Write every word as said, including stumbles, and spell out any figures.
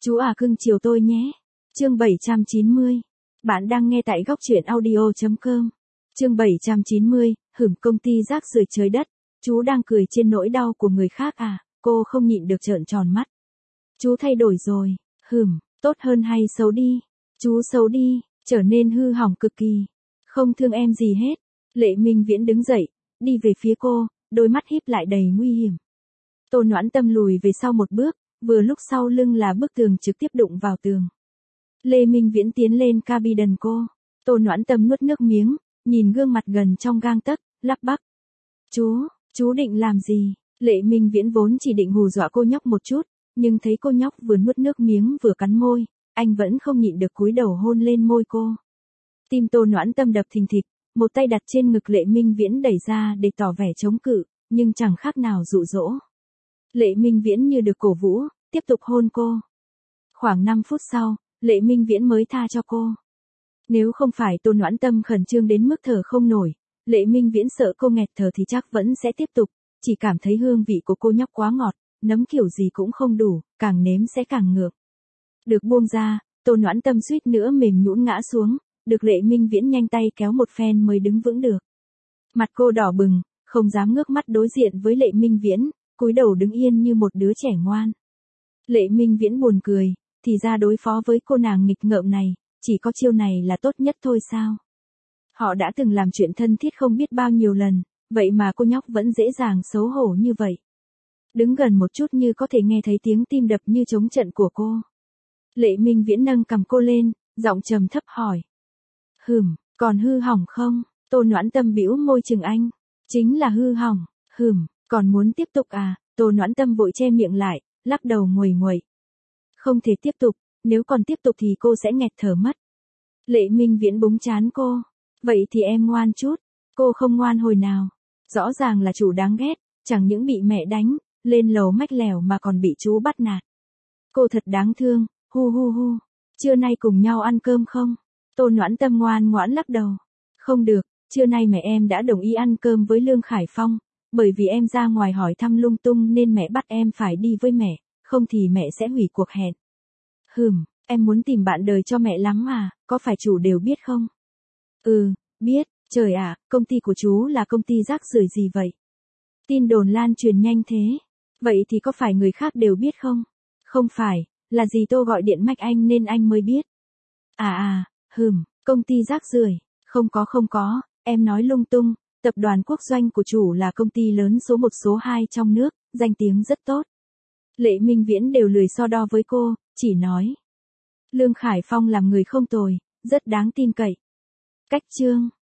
Chú à cưng chiều tôi nhé. Chương bảy trăm chín mươi. Bạn đang nghe tại góc truyện audio chấm com. Chương bảy trăm chín mươi, hửm công ty rác rưởi trời đất. Chú đang cười trên nỗi đau của người khác à? Cô không nhịn được trợn tròn mắt. Chú thay đổi rồi. Hửm, tốt hơn hay xấu đi? Chú xấu đi, trở nên hư hỏng cực kỳ. Không thương em gì hết. Lệ Minh Viễn đứng dậy, đi về phía cô, đôi mắt híp lại đầy nguy hiểm. Tô Noãn Tâm lùi về sau một bước, vừa lúc sau lưng là bức tường trực tiếp đụng vào tường. Lê Minh Viễn tiến lên cabin đần cô. Tô Noãn Tâm nuốt nước miếng, nhìn gương mặt gần trong gang tấc, lắp bắp. Chú, chú định làm gì? Lệ Minh Viễn vốn chỉ định hù dọa cô nhóc một chút, nhưng thấy cô nhóc vừa nuốt nước miếng vừa cắn môi, anh vẫn không nhịn được cúi đầu hôn lên môi cô. Tim Tô Noãn Tâm đập thình thịch, một tay đặt trên ngực Lệ Minh Viễn đẩy ra để tỏ vẻ chống cự, nhưng chẳng khác nào dụ dỗ. Lệ Minh Viễn như được cổ vũ, tiếp tục hôn cô. Khoảng năm phút sau, Lệ Minh Viễn mới tha cho cô. Nếu không phải Tô Noãn Tâm khẩn trương đến mức thở không nổi, Lệ Minh Viễn sợ cô nghẹt thở thì chắc vẫn sẽ tiếp tục, chỉ cảm thấy hương vị của cô nhóc quá ngọt, nấm kiểu gì cũng không đủ, càng nếm sẽ càng ngược. Được buông ra, Tô Noãn Tâm suýt nữa mềm nhũn ngã xuống, được Lệ Minh Viễn nhanh tay kéo một phen mới đứng vững được. Mặt cô đỏ bừng, không dám ngước mắt đối diện với Lệ Minh Viễn, cúi đầu đứng yên như một đứa trẻ ngoan. Lệ Minh Viễn buồn cười, thì ra đối phó với cô nàng nghịch ngợm này, chỉ có chiêu này là tốt nhất thôi sao? Họ đã từng làm chuyện thân thiết không biết bao nhiêu lần, vậy mà cô nhóc vẫn dễ dàng xấu hổ như vậy. Đứng gần một chút như có thể nghe thấy tiếng tim đập như trống trận của cô. Lệ Minh Viễn nâng cầm cô lên, giọng trầm thấp hỏi. Hừm, còn hư hỏng không? Tô Noãn Tâm bĩu môi chừng anh. Chính là hư hỏng. Hừm, còn muốn tiếp tục à? Tô Noãn Tâm vội che miệng lại, lắc đầu nguầy nguậy. Không thể tiếp tục, nếu còn tiếp tục thì cô sẽ nghẹt thở mất. Lệ Minh Viễn búng trán cô. Vậy thì em ngoan chút. Cô không ngoan hồi nào. Rõ ràng là chủ đáng ghét, chẳng những bị mẹ đánh, lên lầu mách lẻo mà còn bị chú bắt nạt. Cô thật đáng thương, hu hu hu. Trưa nay cùng nhau ăn cơm không? Tô Noãn Tâm ngoan ngoãn lắc đầu. Không được, trưa nay mẹ em đã đồng ý ăn cơm với Lương Khải Phong, bởi vì em ra ngoài hỏi thăm lung tung nên mẹ bắt em phải đi với mẹ, không thì mẹ sẽ hủy cuộc hẹn. Hừm, em muốn tìm bạn đời cho mẹ lắm à, có phải chủ đều biết không? Ừ, biết, trời ạ, công ty của chú là công ty rác rưởi gì vậy? Tin đồn lan truyền nhanh thế, vậy thì có phải người khác đều biết không? Không phải, là dì Tô gọi điện mách anh nên anh mới biết. À à, hừm, công ty rác rưởi, không có không có, em nói lung tung, tập đoàn quốc doanh của chủ là công ty lớn số một số hai trong nước, danh tiếng rất tốt. Lệ Minh Viễn đều lười so đo với cô, chỉ nói. Lương Khải Phong làm người không tồi, rất đáng tin cậy. Cách chương.